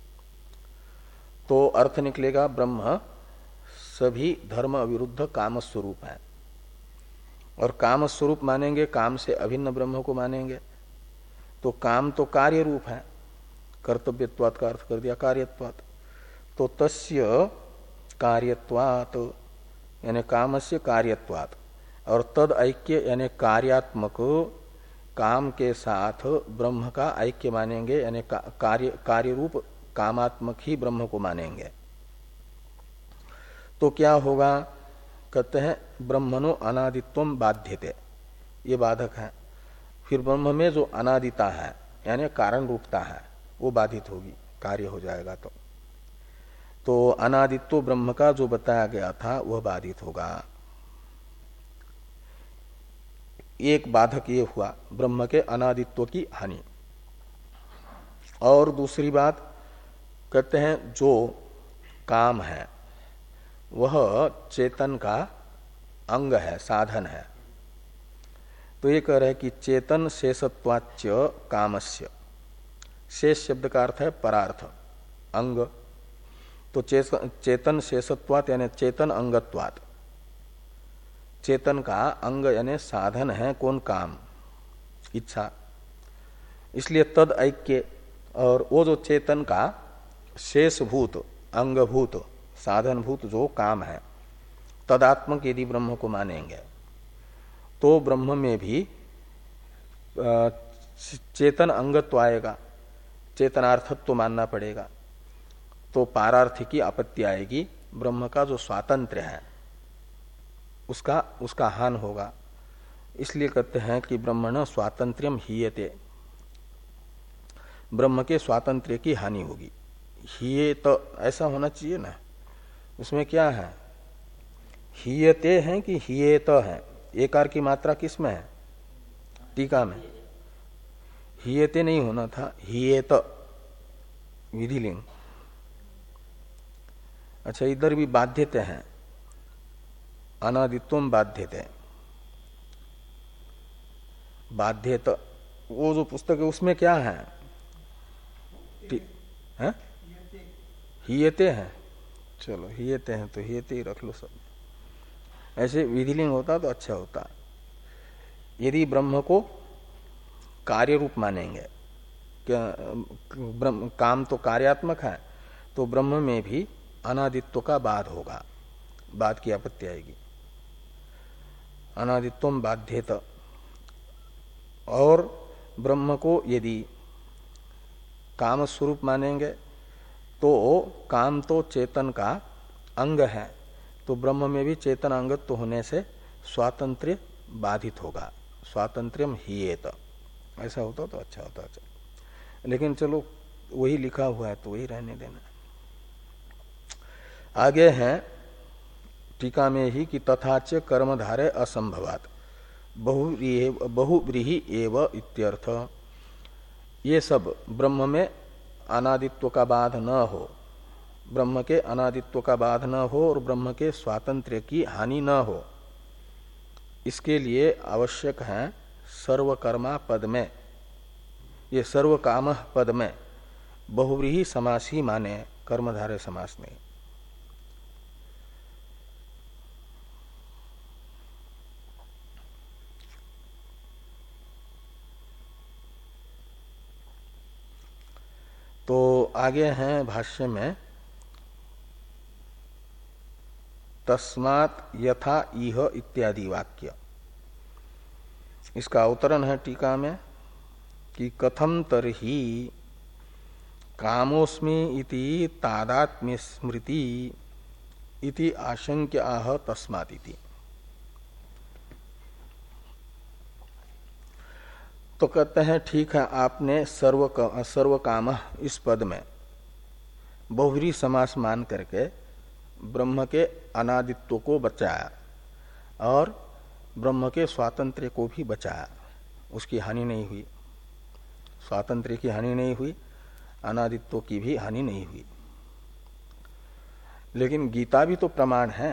तो अर्थ निकलेगा ब्रह्म सभी धर्म अविरुद्ध काम स्वरूप है। और काम स्वरूप मानेंगे, काम से अभिन्न ब्रह्म को मानेंगे, तो काम तो कार्य रूप है, कर्तव्यत्वात् का अर्थ कर दिया कार्यत्वात्। तो तस्य कार्यत्वात् यानी कामस्य कार्यत्वात्, और तद ऐक्य यानी कार्यात्मक काम के साथ ब्रह्म का ऐक्य मानेंगे, यानी कार्य कार्य रूप कामात्मक ही ब्रह्म को मानेंगे। तो क्या होगा, कहते हैं ब्रह्मणो अनादित्वम बाध्यते, ये बाधक है। फिर ब्रह्म में जो अनादिता है यानी कारण रूपता है वो बाधित होगी, कार्य हो जाएगा। तो तो अनादित्व ब्रह्म का जो बताया गया था वह बाधित होगा। एक बाधक ये हुआ ब्रह्म के अनादित्व की हानि। और दूसरी बात कहते हैं जो काम है वह चेतन का अंग है, साधन है। तो ये कह रहे हैं कि चेतन शेषत्वाच्य कामस्य, शेष शब्द का अर्थ है परार्थ, अंग। तो चेतन शेषत्वात् यानी चेतन अंगत्वात्, चेतन का अंग यानी साधन है कौन, काम, इच्छा। इसलिए तद ऐक्य, और वो जो चेतन का शेषभूत, अंगभूत, साधनभूत जो काम है, तदात्मक यदि ब्रह्म को मानेंगे तो ब्रह्म में भी चेतन अंगत्व आएगा, चेतनार्थत्व तो मानना पड़ेगा। तो पारार्थ की आपत्ति आएगी, ब्रह्म का जो स्वातंत्र्य है उसका उसका हान होगा। इसलिए कहते हैं कि ब्रह्मण स्वातंत्र्यम हीयते, ब्रह्म के स्वातंत्र्य की हानि होगी। हीये तो ऐसा होना चाहिए ना, उसमें क्या है, हीयते है कि हीयेत है, एकार की मात्रा किस में है, टीका में। हीयते नहीं होना था, हीयेत विधिलिंग। अच्छा, इधर भी बाध्यते हैं, अनादित्वम बाध्यते, बाध्यत, वो जो पुस्तक है उसमें क्या है, है? हीयते है, चलो हियते हैं तो हियते ही रख लो सब। ऐसे विधिलिंग होता तो अच्छा होता। यदि ब्रह्म को कार्य रूप मानेंगे, क्या ब्रह्म काम तो कार्यात्मक है, तो ब्रह्म में भी अनादित्व का बाध होगा, बाध की आपत्ति आएगी। अनादित्वम बाध्येत। और ब्रह्म को यदि काम स्वरूप मानेंगे तो काम तो चेतन का अंग है, तो ब्रह्म में भी चेतन अंगत्व होने से स्वातंत्र्य बाधित होगा। स्वातंत्र्यम हीयेत, ऐसा होता तो अच्छा होता। चलो लेकिन चलो वही लिखा हुआ है तो वही रहने देना। आगे है टीका में ही कि तथाच कर्मधारे असंभवात बहुव्रीहि एव इत्यर्थ। ये सब ब्रह्म में अनादित्व का बाध न हो, ब्रह्म के अनादित्व का बाध न हो और ब्रह्म के स्वातंत्र्य की हानि न हो, इसके लिए आवश्यक है सर्वकर्मा पद में, ये सर्वकाम पद में बहुव्रीहि समास ही माने, कर्मधारय समास नहीं। तो आगे हैं भाष्य में तस्मात् यथा इह इत्यादि वाक्य। इसका अवतरण है टीका में कि कथम तरहि कामोस्मि इति तादात्म्य स्मृति इति आशंक्य आह तस्मात् इति। तो कहते हैं ठीक है, आपने सर्व सर्व काम इस पद में बहुव्रीहि समास मान करके ब्रह्म के अनादित्व को बचाया और ब्रह्म के स्वातंत्र्य को भी बचाया, उसकी हानि नहीं हुई। स्वातंत्र्य की हानि नहीं हुई, अनादित्व की भी हानि नहीं हुई। लेकिन गीता भी तो प्रमाण है,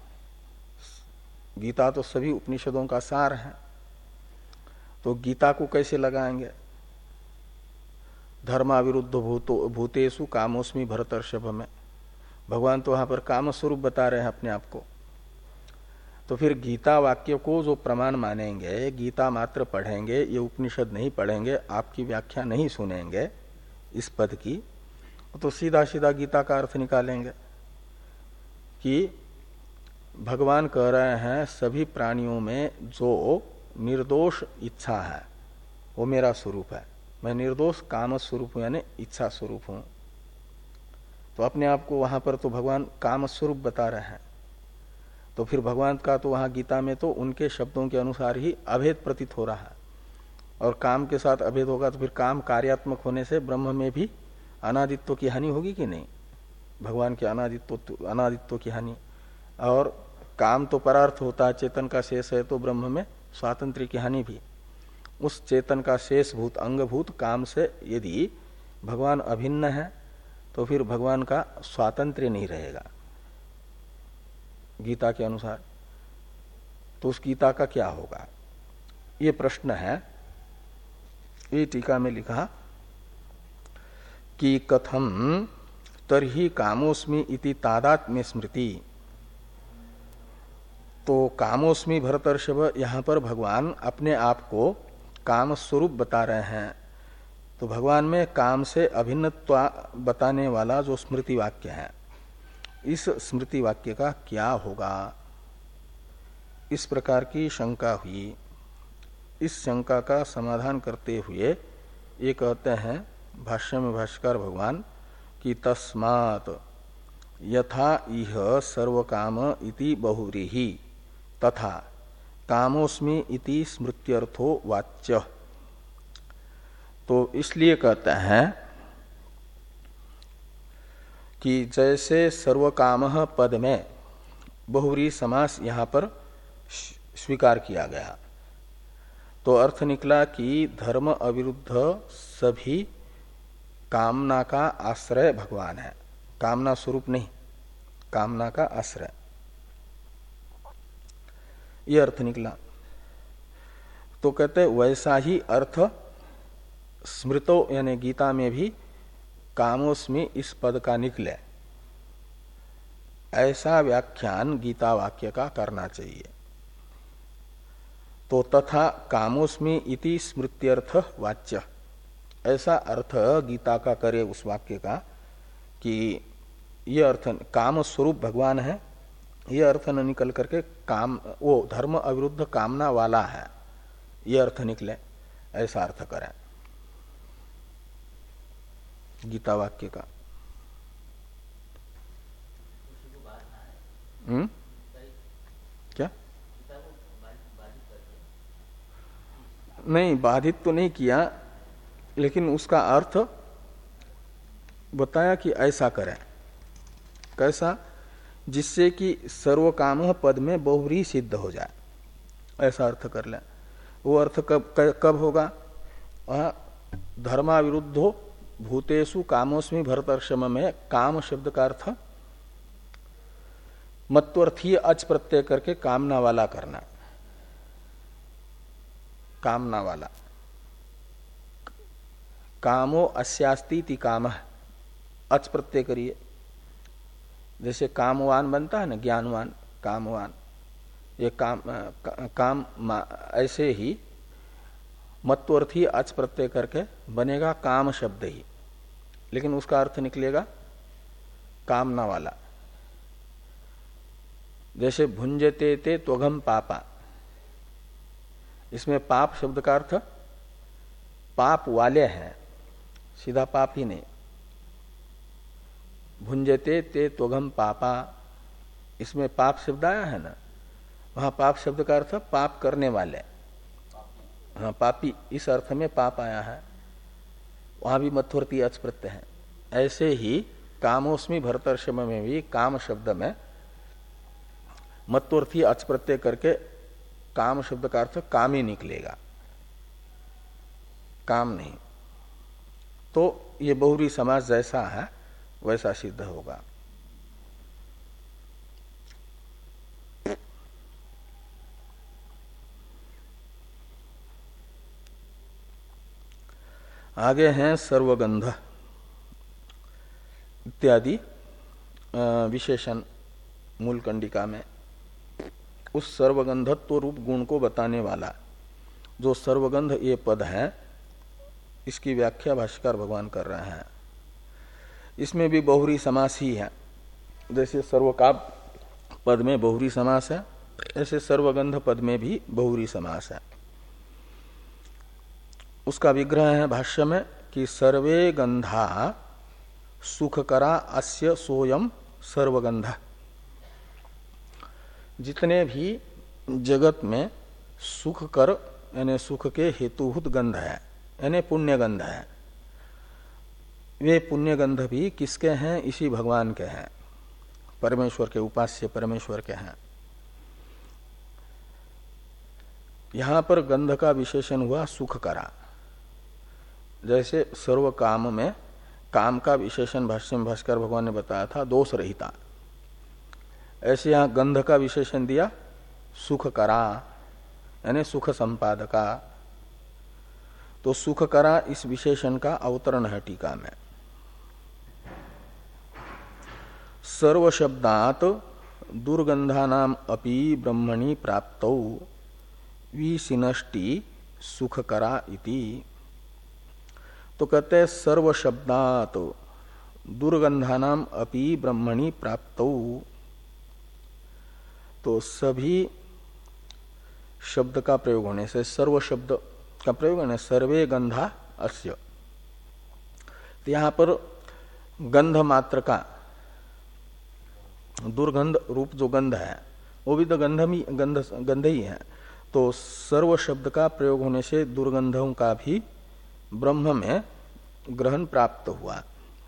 गीता तो सभी उपनिषदों का सार है, तो गीता को कैसे लगाएंगे? धर्माविरुद्ध भूतो भूतेषु कामोस्मि भरतर्षभ में भगवान तो वहां पर काम स्वरूप बता रहे हैं अपने आप को। तो फिर गीता वाक्य को जो प्रमाण मानेंगे, गीता मात्र पढ़ेंगे, ये उपनिषद नहीं पढ़ेंगे, आपकी व्याख्या नहीं सुनेंगे इस पद की, तो सीधा सीधा गीता का अर्थ निकालेंगे कि भगवान कह रहे हैं सभी प्राणियों में जो निर्दोष इच्छा है वो मेरा स्वरूप है, मैं निर्दोष काम स्वरूप हूं, यानी इच्छा स्वरूप हूं। तो अपने आप को वहां पर तो भगवान काम स्वरूप बता रहे हैं, तो फिर भगवान का तो वहां गीता में तो उनके शब्दों के अनुसार ही अभेद प्रतीत हो रहा है, और काम के साथ अभेद होगा तो फिर काम कार्यात्मक होने से ब्रह्म में भी अनादित्व की हानि होगी कि नहीं? भगवान के अनादित्व अनादित्व की हानि। और काम तो परार्थ होता है, चेतन का शेष है, तो ब्रह्म में स्वातंत्र्य की हानि भी। उस चेतन का शेष भूत अंगभूत काम से यदि भगवान अभिन्न है तो फिर भगवान का स्वातंत्र्य नहीं रहेगा गीता के अनुसार। तो उस गीता का क्या होगा, ये प्रश्न है। ये टीका में लिखा कि कथम तरहि कामोस्मि इति तादात्म्य स्मृति। तो कामोस्मि भरतर्षभ, यहां पर भगवान अपने आप को काम स्वरूप बता रहे हैं। तो भगवान में काम से अभिन्नत्व बताने वाला जो स्मृति वाक्य है, इस स्मृति वाक्य का क्या होगा, इस प्रकार की शंका हुई। इस शंका का समाधान करते हुए ये कहते हैं भाष्य में भाष्यकार भगवान कि तस्मात् यथा इह सर्वकाम इति बहुव्रीहि तथा कामोस्मि इति स्मृत्यर्थो वाच्य। तो इसलिए कहते हैं कि जैसे सर्वकाम पद में बहुव्रीहि समास यहां पर स्वीकार किया गया, तो अर्थ निकला कि धर्म अविरुद्ध सभी कामना का आश्रय भगवान है, कामना स्वरूप नहीं, कामना का आश्रय, ये अर्थ निकला। तो कहते वैसा ही अर्थ स्मृतो यानी गीता में भी कामोस्मि इस पद का निकले। ऐसा व्याख्यान गीता वाक्य का करना चाहिए। तो तथा कामोस्मि इति स्मृत्यर्थ वाच्य, ऐसा अर्थ गीता का करे उस वाक्य का कि ये अर्थ काम स्वरूप भगवान है, ये अर्थ न निकल करके काम वो धर्म अविरुद्ध कामना वाला है, ये अर्थ निकले, ऐसा अर्थ करें गीता वाक्य का। हम्म क्या नहीं, बाधित तो नहीं किया, लेकिन उसका अर्थ बताया कि ऐसा करें। कैसा? जिससे कि सर्वकाम पद में बहुव्रीहि सिद्ध हो जाए, ऐसा अर्थ कर लें। वो अर्थ कब कब होगा? धर्माविरुद्धो भूतेषु कामोस्मि भरतर्षम में काम शब्द का अर्थ मत्वर्थीय अच प्रत्यय करके कामना वाला करना, कामना वाला। कामो अस्यास्ति काम, अच प्रत्यय करिए। जैसे कामवान बनता है ना, ज्ञानवान, कामवान, ये काम का, काम ऐसे ही मत्वर्थी अच प्रत्यय करके बनेगा काम शब्द ही, लेकिन उसका अर्थ निकलेगा कामना वाला। जैसे भुंजते ते त्वघम पापा, इसमें पाप शब्द का अर्थ पाप वाले हैं, सीधा पाप ही नहीं। भुंजते ते त्वघम पापा, इसमें पाप शब्द आया है ना, वहां पाप शब्द का अर्थ पाप करने वाले, हाँ पापी, इस अर्थ में पाप आया है, वहां भी मध्वर्ती अच प्रत्यय है। ऐसे ही कामोस्मि भरतर्षम में भी काम शब्द में मत्वर्थी अच प्रत्यय करके काम शब्द का अर्थ काम ही निकलेगा, काम नहीं। तो ये बहुव्रीहि समास जैसा है वैसा सिद्ध होगा। आगे हैं सर्वगंध इत्यादि विशेषण मूल कंडिका में। उस सर्वगंधत्व रूप गुण को बताने वाला जो सर्वगंध ये पद है, इसकी व्याख्या भाष्यकार भगवान कर रहे हैं। इसमें भी बहुव्रीहि समास ही है। जैसे सर्वकाम पद में बहुव्रीहि समास है, ऐसे सर्वगंध पद में भी बहुव्रीहि समास है। उसका विग्रह है भाष्य में कि सर्वे गंधा सुखकरा अस्य सोयम सर्वगंध। जितने भी जगत में सुख कर यानी सुख के हेतुभूत गंध है, यानी पुण्य गंध है, वे पुण्य गंध भी किसके हैं? इसी भगवान के हैं, परमेश्वर के, उपास्य परमेश्वर के हैं। यहां पर गंध का विशेषण हुआ सुख करा। जैसे सर्व काम में काम का विशेषण भाष्य में भास्कर भगवान ने बताया था दोष रहिता, ऐसे यहां गंध का विशेषण दिया सुख करा यानी सुख संपादका। तो सुख करा इस विशेषण का अवतरण है टीका में। सर्व शब्दात दुर्गंधानाम अपि ब्रह्मणि प्राप्तौ विसिनष्टि सुखकरा इति। तो कहते हैं सर्व शब्दात दुर्गंधानाम अपि ब्रह्मणि प्राप्तौ, तो सभी शब्द का प्रयोग होने से, सर्व शब्द का प्रयोग है सर्वे गंधा अस्य, तो यहां पर गंध मात्र का दुर्गंध रूप जो गंध है वो भी तो गंधमी गंध गंध ही है। तो सर्व शब्द का प्रयोग होने से दुर्गंधों का भी ब्रह्म में ग्रहण प्राप्त हुआ,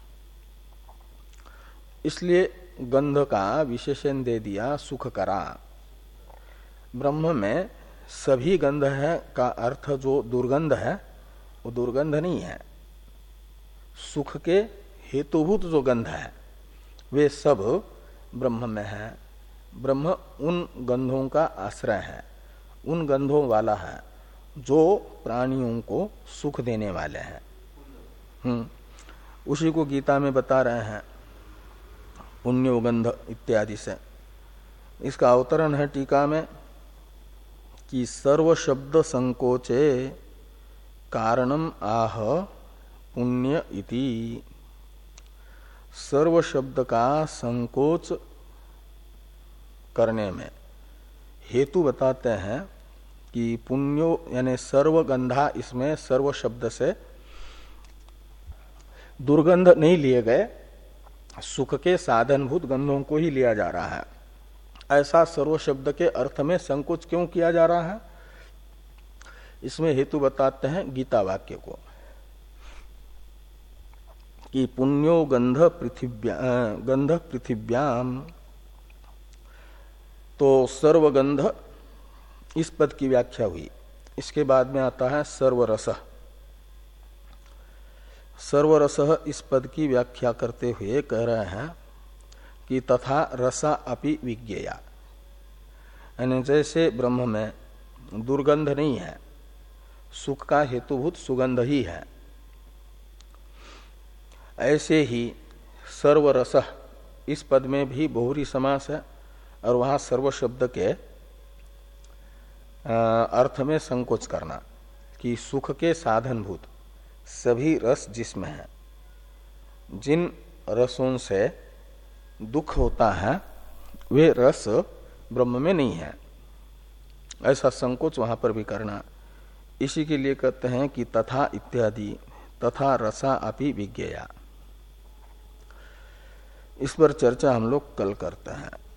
इसलिए गंध का विशेषण दे दिया सुख करा। ब्रह्म में सभी गंध है का अर्थ जो दुर्गंध है वो दुर्गंध नहीं है, सुख के हेतुभूत जो गंध है वे सब ब्रह्म में है। ब्रह्म उन गंधों का आश्रय है, उन गंधों वाला है जो प्राणियों को सुख देने वाले हैं। हम्म उसी को गीता में बता रहे हैं, पुण्योगंध इत्यादि से। इसका अवतरण है टीका में कि सर्व शब्द संकोचे कारणम आह पुण्य इति। सर्व शब्द का संकोच करने में हेतु बताते हैं कि पुण्यो यानी सर्वगंधा, इसमें सर्व शब्द से दुर्गंध नहीं लिए गए, सुख के साधनभूत गंधों को ही लिया जा रहा है। ऐसा सर्व शब्द के अर्थ में संकोच क्यों किया जा रहा है, इसमें हेतु बताते हैं गीता वाक्य को कि पुण्यो गंध पृथिव्या गंध पृथिव्याम। तो सर्वगंध इस पद की व्याख्या हुई। इसके बाद में आता है सर्वरस। सर्वरस इस पद की व्याख्या करते हुए कह रहे हैं कि तथा रसा अपि विज्ञेया, यानी जैसे ब्रह्म में दुर्गंध नहीं है, सुख का हेतुभूत सुगंध ही है, ऐसे ही सर्वरस इस पद में भी बहुरी समास है और वहां सर्व शब्द के अर्थ में संकोच करना कि सुख के साधनभूत सभी रस जिसमें है, जिन रसों से दुख होता है वे रस ब्रह्म में नहीं है, ऐसा संकोच वहां पर भी करना। इसी के लिए कहते हैं कि तथा इत्यादि, तथा रसा अपि विज्ञेया। इस पर चर्चा हम लोग कल करते हैं।